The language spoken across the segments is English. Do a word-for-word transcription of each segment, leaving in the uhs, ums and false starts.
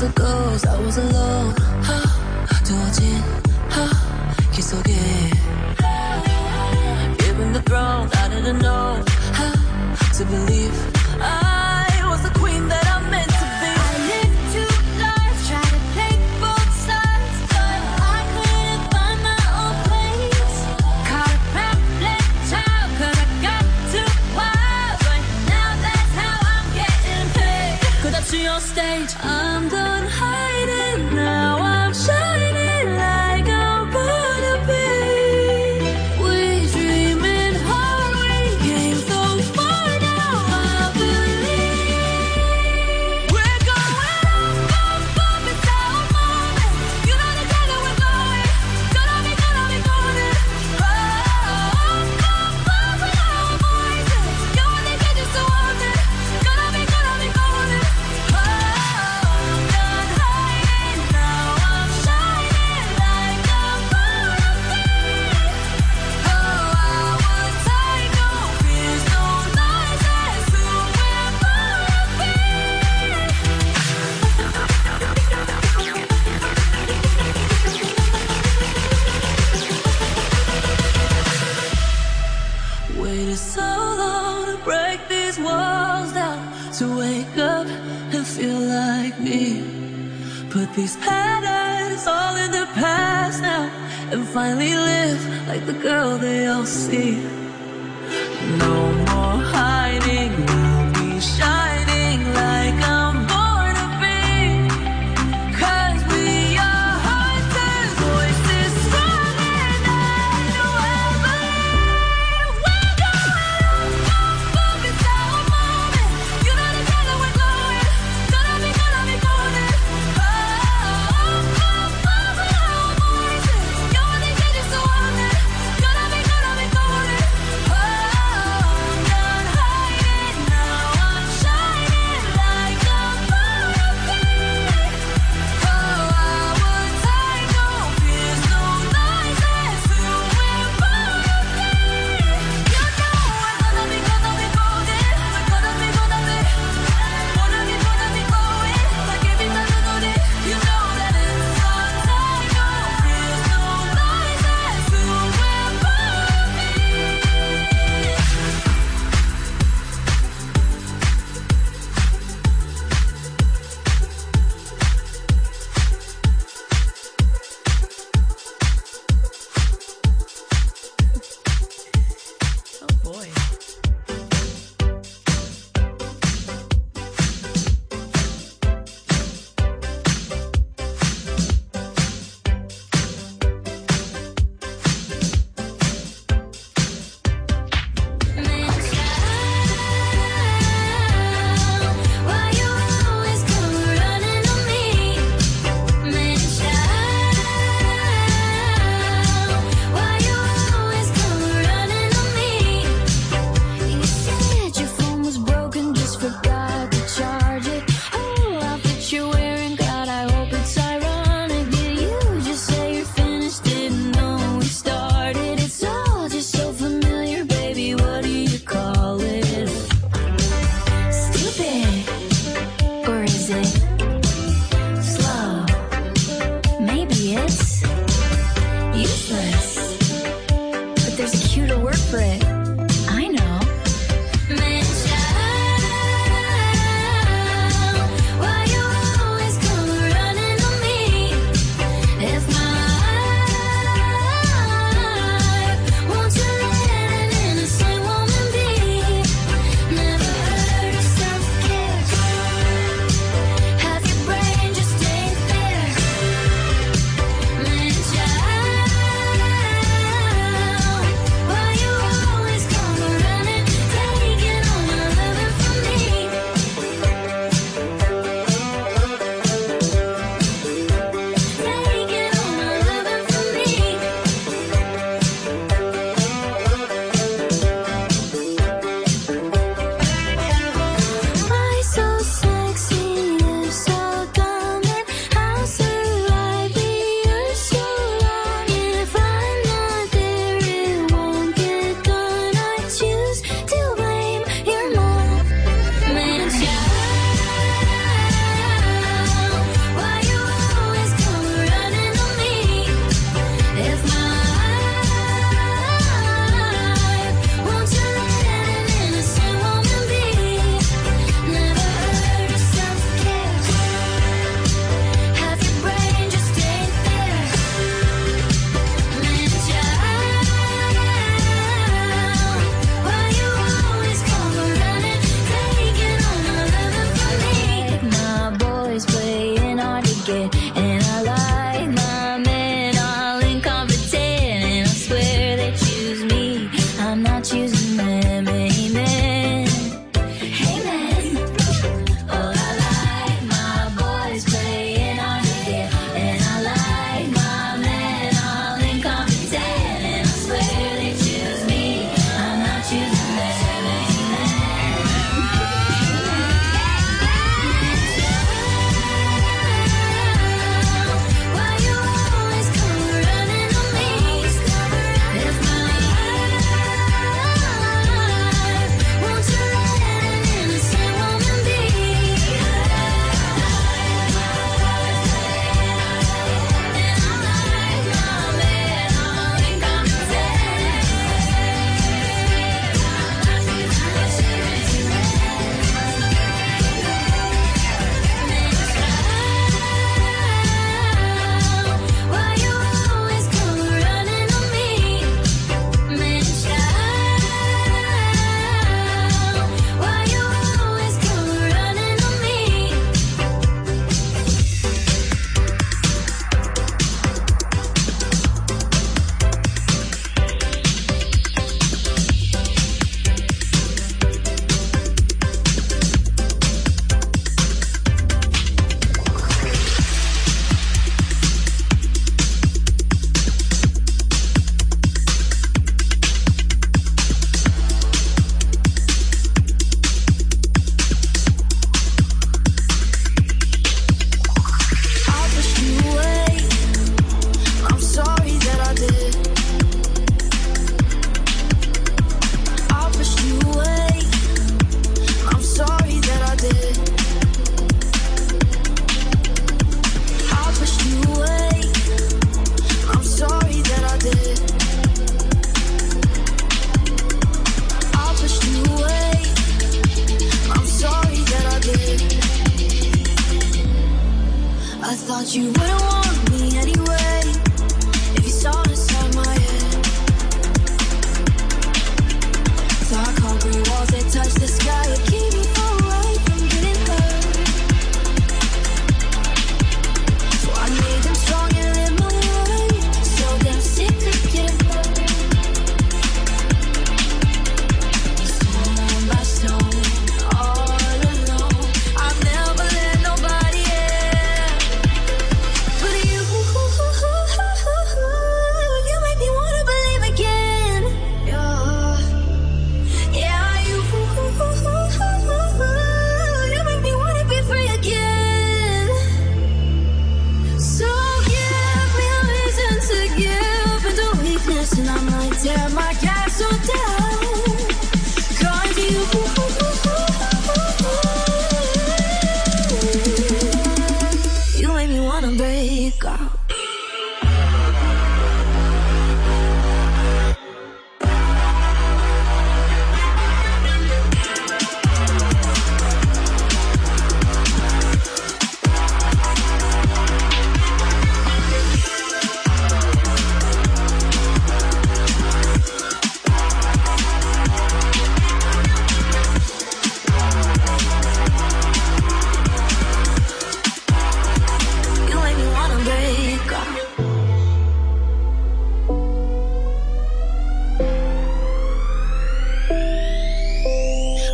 as it goes, I was alone. 두어진 길 속에 given the throne, I didn't know how to believe I was the queen that I meant to be. I lived two lives, tried to play both sides, but I couldn't find my own place. Caught a babbling child, cause I got too wild. Right now that's how I'm getting paid. Cause that's your stage. I'm done hiding, now I'm shining like I'm born to be. We dreaming hard, we came so far, now I believe. We're going up, up, up, it's our moment. You know the time that we're going. Gonna be, gonna be golden. Oh, up, up, up with our voices. You want to get used to want it. Gonna be, gonna be golden. Oh, I'm done hiding, now I'm shining like I'm born to be. Oh, I would take no fears, no lies, that's who we're born to be. Waited so long to break these walls down, to wake up and feel like me. Put these patterns all in the past now, and finally live like the girl they all see. No more hiding, we'll be shining like I'm born to be. Cause we are hunters, voices strong and I know I believe. We're going up, up, up, it's our moment. You know the time that we're glowing. Gonna be, gonna be golden. Oh, up, up, up with our voices. You want to get used to want it. Gonna be, gonna be golden. Oh, I'm done hiding, now I'm shining like I'm born to be. Oh, I would take no fears, no lies, that's who we're born to be. You know we're gonna be, gonna be golden. We're gonna be, gonna be, gonna be, gonna be going like every time we do it. You know that it's our time. No fears, no lies, that's who we're born to be. Oh boy. Why you always come running on me? Man, why you always come running on me? You said your phone was broken, just forgot to charge it. Oh, outfit you're wearing, God, I hope it's ironic. Did you just say you're finished? Didn't know we started. It's all just so familiar, baby. What do you call it? Stupid, or is it slow? Maybe it's useless, but there's a cuter word for it. I know. Man, child, why you always come running on me? If my heart won't you let an innocent woman be? Never heard of self-care. Have your brain just ain't there. Man, child, why you always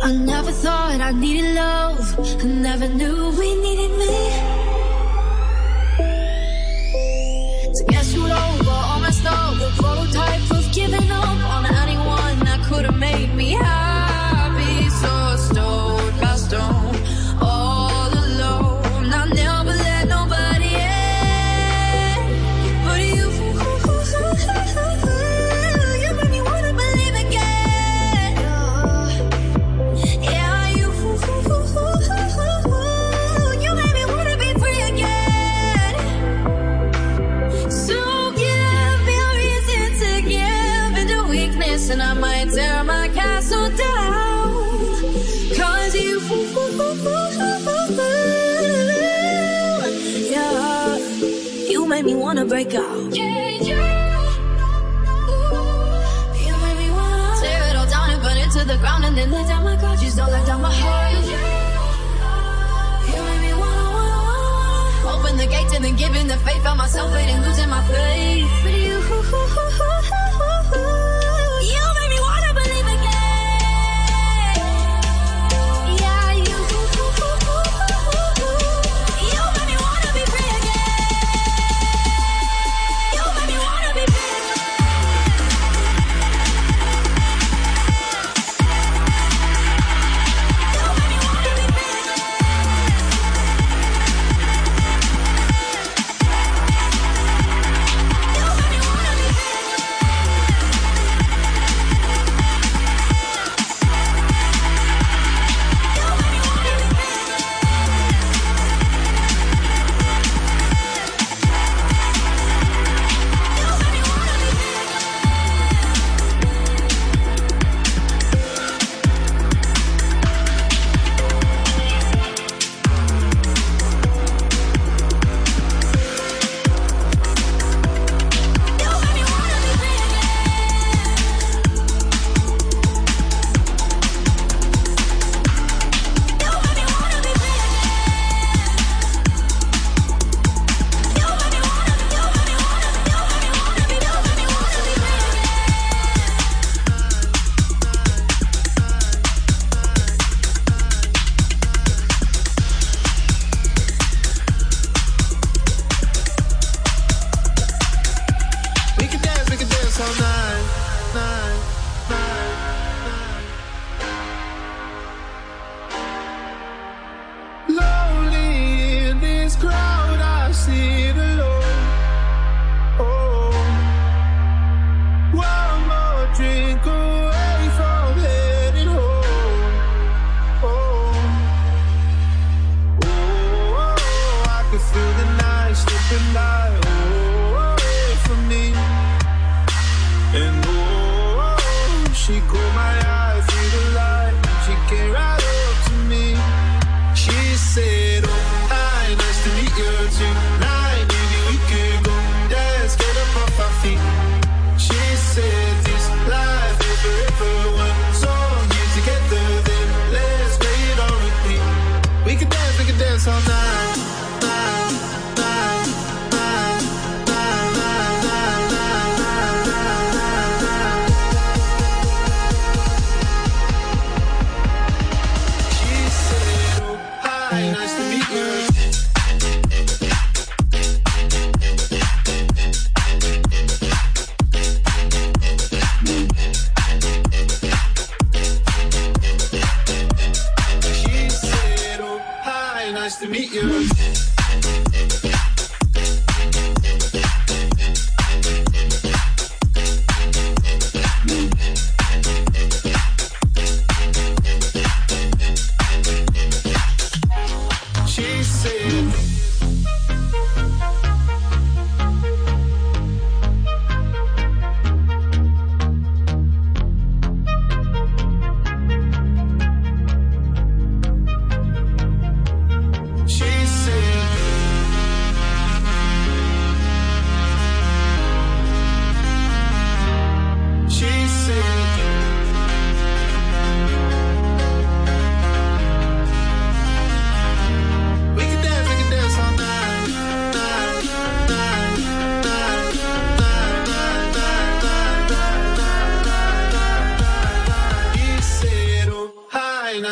I never thought I needed love. I never knew we needed me. To get screwed over, all messed up, the prototype of giving up on anyone that could have made me happy. So stone by stone, all alone. I never let nobody in, but you, you made me wanna believe again. Yeah, you, you made me wanna be free again. So give me a reason to give into weakness, and I might tear my castle down. Cause you, yeah, you made me wanna break out. Yeah, you, you made me wanna tear it all down and burn it to the ground, and then let down my guard. Just don't let down my heart. You made me wanna, wanna, wanna open the gates and then giving the faith. Found myself and losing my faith. But you, you made me wanna believe again. Yeah, you, you made me wanna be free again. You made me wanna be free again. You made me wanna be free again.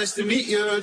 nice to meet you.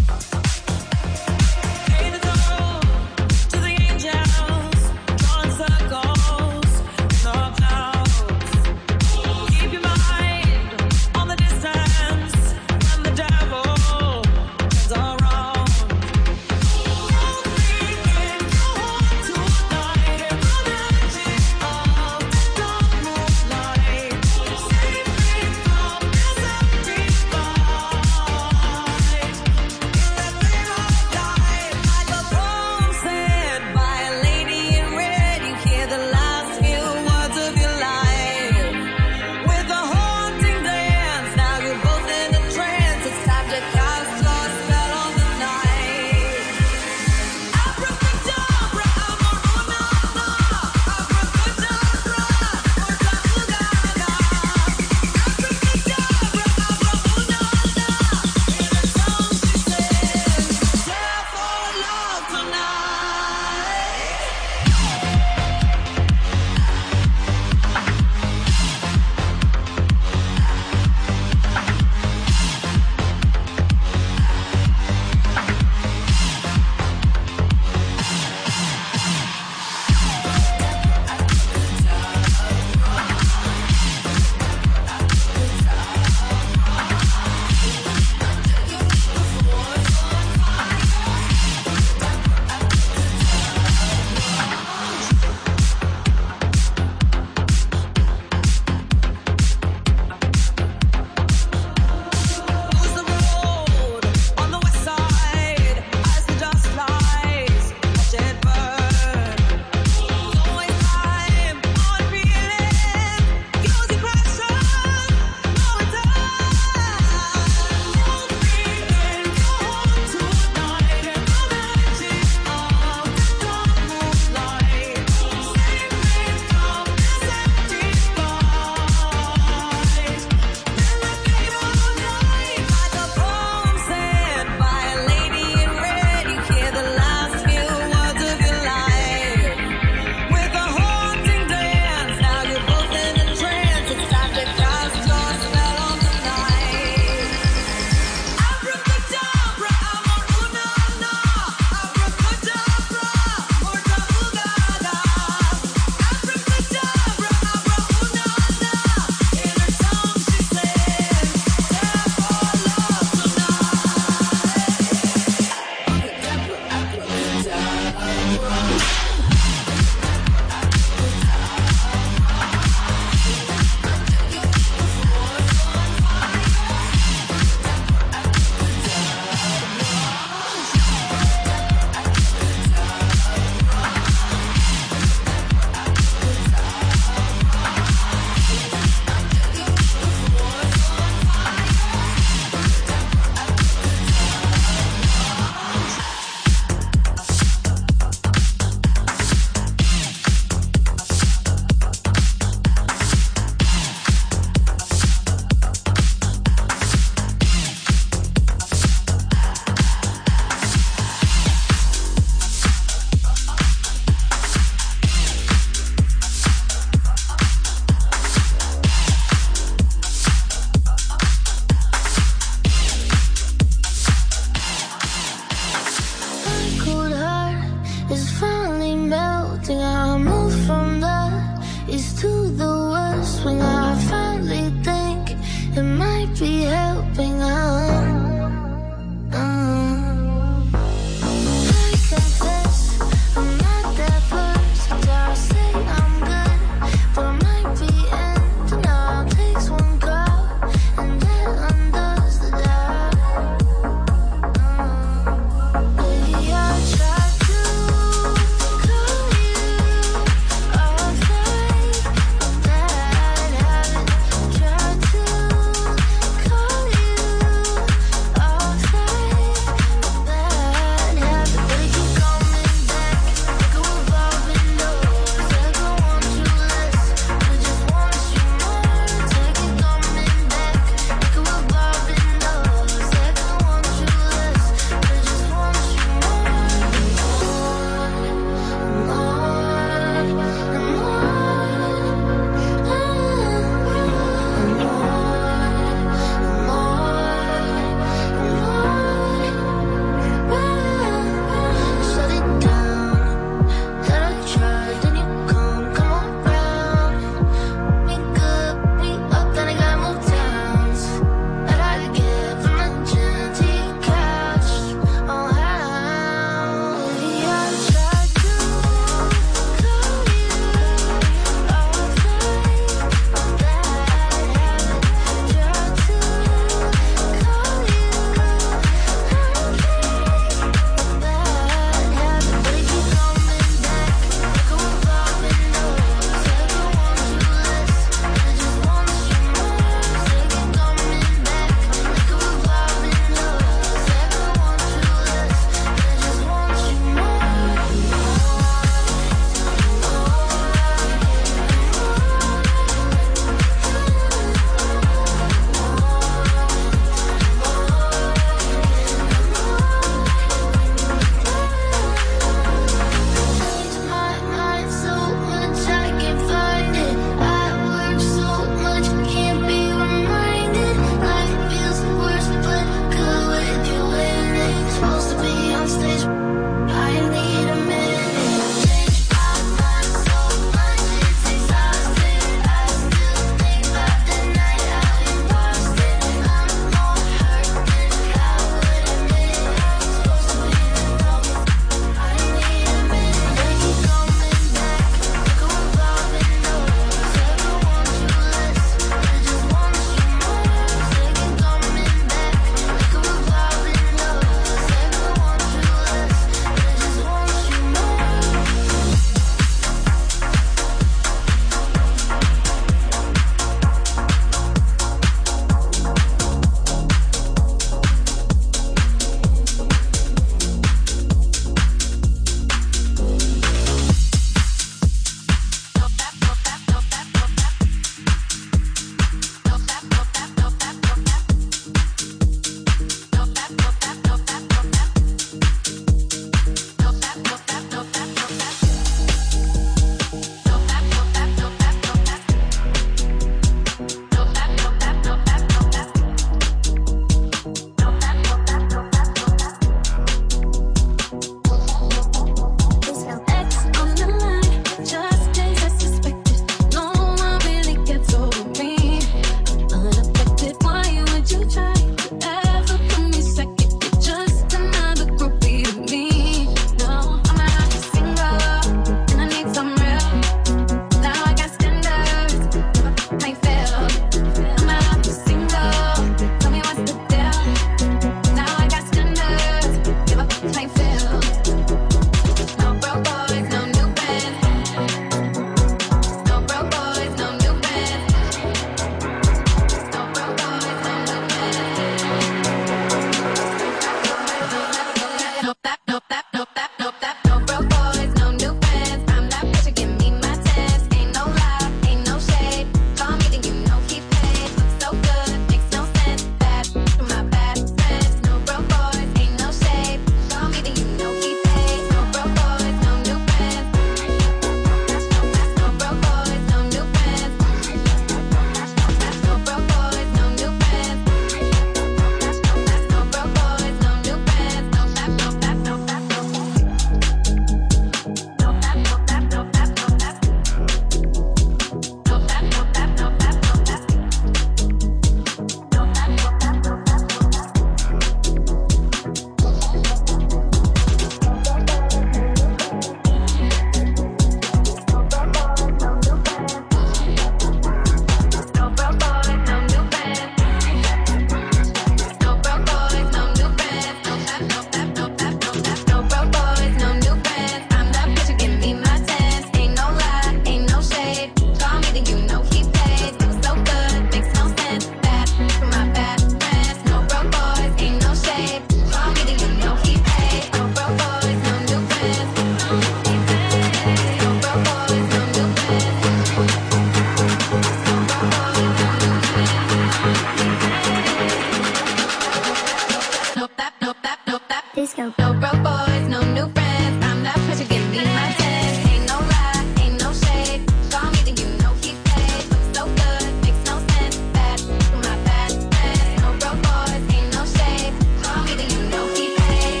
No, no broke boys, no new friends. I'm that pressure, give me my chance. Ain't no lie, ain't no shade. Call me, then you know he paid. Looks so good, makes no sense. Bad, my bad friends. No broke boys, ain't no shade. Call me, then you know he paid.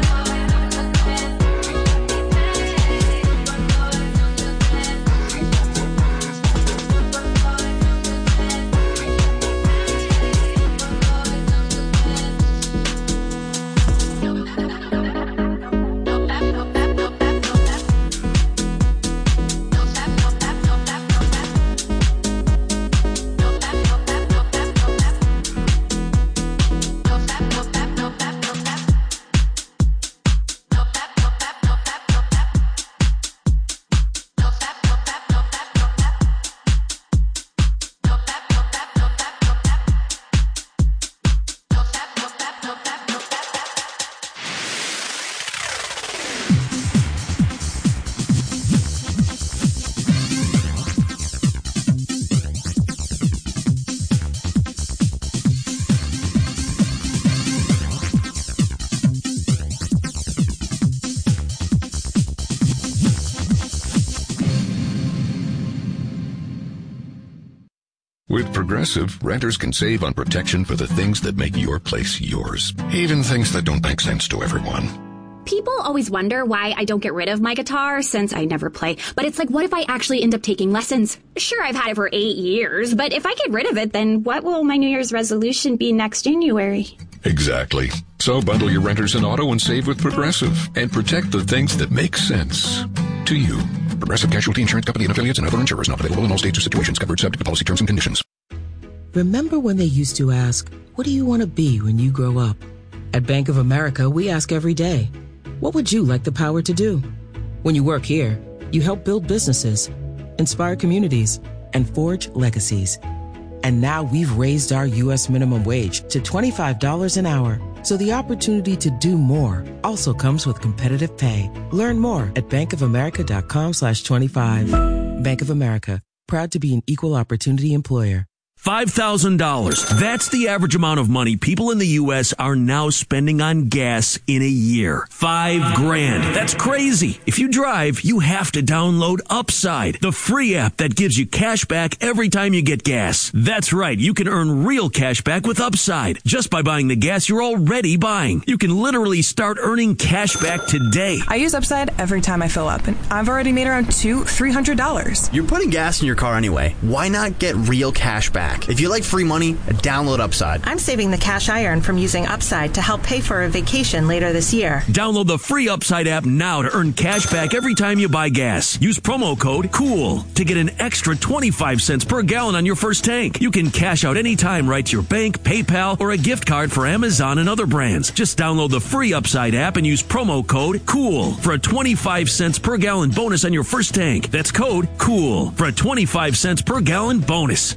With Progressive, renters can save on protection for the things that make your place yours, even things that don't make sense to everyone. People always wonder why I don't get rid of my guitar since I never play, but it's like, what if I actually end up taking lessons? Sure, I've had it for eight years, but if I get rid of it, then what will my New Year's resolution be next January? Exactly. So bundle your renters in auto and save with Progressive and protect the things that make sense to you. Progressive Casualty Insurance Company and affiliates and other insurers not available in all states or situations. Covered subject to policy terms and conditions. Remember when they used to ask, what do you want to be when you grow up? At Bank of America, we ask every day, what would you like the power to do? When you work here, you help build businesses, inspire communities, and forge legacies. And now we've raised our U S minimum wage to twenty-five dollars an hour. So the opportunity to do more also comes with competitive pay. Learn more at bankofamerica.com slash 25. Bank of America, proud to be an equal opportunity employer. five thousand dollars. That's the average amount of money people in the U S are now spending on gas in a year. Five grand. That's crazy. If you drive, you have to download Upside, the free app that gives you cash back every time you get gas. That's right. You can earn real cash back with Upside just by buying the gas you're already buying. You can literally start earning cash back today. I use Upside every time I fill up, and I've already made around two, three hundred dollars. You're putting gas in your car anyway. Why not get real cash back? If you like free money, download Upside. I'm saving the cash I earn from using Upside to help pay for a vacation later this year. Download the free Upside app now to earn cash back every time you buy gas. Use promo code COOL to get an extra twenty-five cents per gallon on your first tank. You can cash out anytime right to your bank, PayPal, or a gift card for Amazon and other brands. Just download the free Upside app and use promo code COOL for a twenty-five cents per gallon bonus on your first tank. That's code COOL for a twenty-five cents per gallon bonus.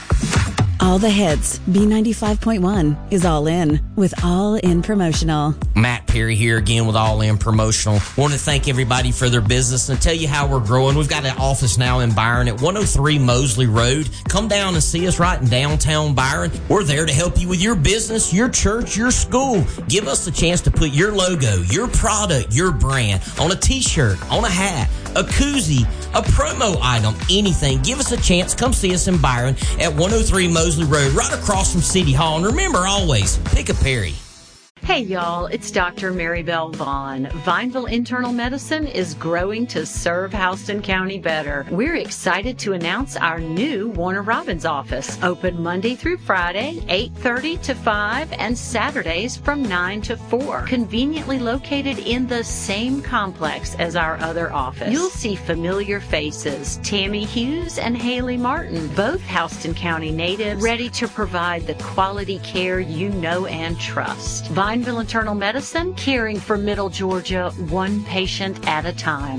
All the hits. B ninety-five point one is all in with All In Promotional. Matt Perry here again with All In Promotional. Want to thank everybody for their business and tell you how we're growing. We've got an office now in Byron at one oh three Mosley Road. Come down and see us right in downtown Byron. We're there to help you with your business, your church, your school. Give us a chance to put your logo, your product, your brand on a t-shirt, on a hat, a koozie, a promo item, anything. Give us a chance. Come see us in Byron at one oh three Mosley Road, right across from City Hall. And remember, always, pick a Perry. Hey, y'all, it's Doctor Maribel Vaughn. Vineville Internal Medicine is growing to serve Houston County better. We're excited to announce our new Warner Robins office, open Monday through Friday, eight thirty to five, and Saturdays from nine to four. Conveniently located in the same complex as our other office. You'll see familiar faces, Tammy Hughes and Haley Martin, both Houston County natives, ready to provide the quality care you know and trust. Vineville Internal Medicine, caring for Middle Georgia, one patient at a time.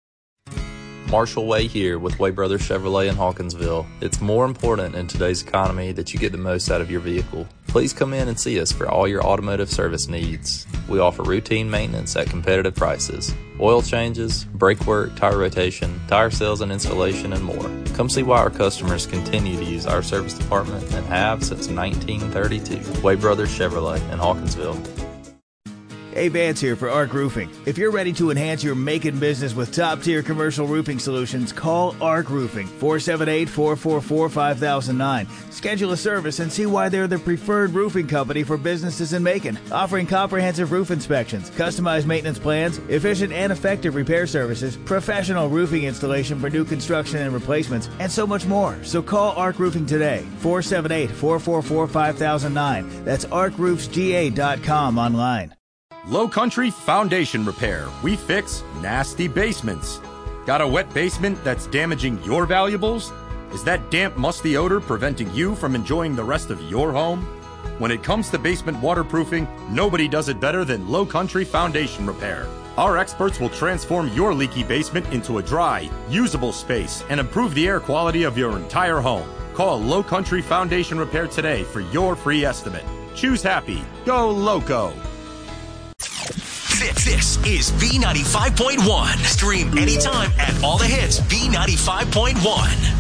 Marshall Way here with Way Brothers Chevrolet in Hawkinsville. It's more important in today's economy that you get the most out of your vehicle. Please come in and see us for all your automotive service needs. We offer routine maintenance at competitive prices. Oil changes, brake work, tire rotation, tire sales and installation, and more. Come see why our customers continue to use our service department and have since nineteen thirty-two. Way Brothers Chevrolet in Hawkinsville. Hey, Vance here for Arc Roofing. If you're ready to enhance your making business with top-tier commercial roofing solutions, call Arc Roofing, four seven eight, four four four, five thousand nine. Schedule a service and see why they're the preferred roofing company for businesses in Macon, offering comprehensive roof inspections, customized maintenance plans, efficient and effective repair services, professional roofing installation for new construction and replacements, and so much more. So call Arc Roofing today, four seven eight, four four four, five thousand nine. That's arc roofs g a dot com online. Low Country Foundation Repair. We fix nasty basements. Got a wet basement that's damaging your valuables? Is that damp, musty odor preventing you from enjoying the rest of your home? When it comes to basement waterproofing, nobody does it better than Low Country Foundation Repair. Our experts will transform your leaky basement into a dry, usable space and improve the air quality of your entire home. Call Low Country Foundation Repair today for your free estimate. Choose happy. Go Loco. This is B ninety-five point one. Stream anytime at all the hits B ninety-five point one.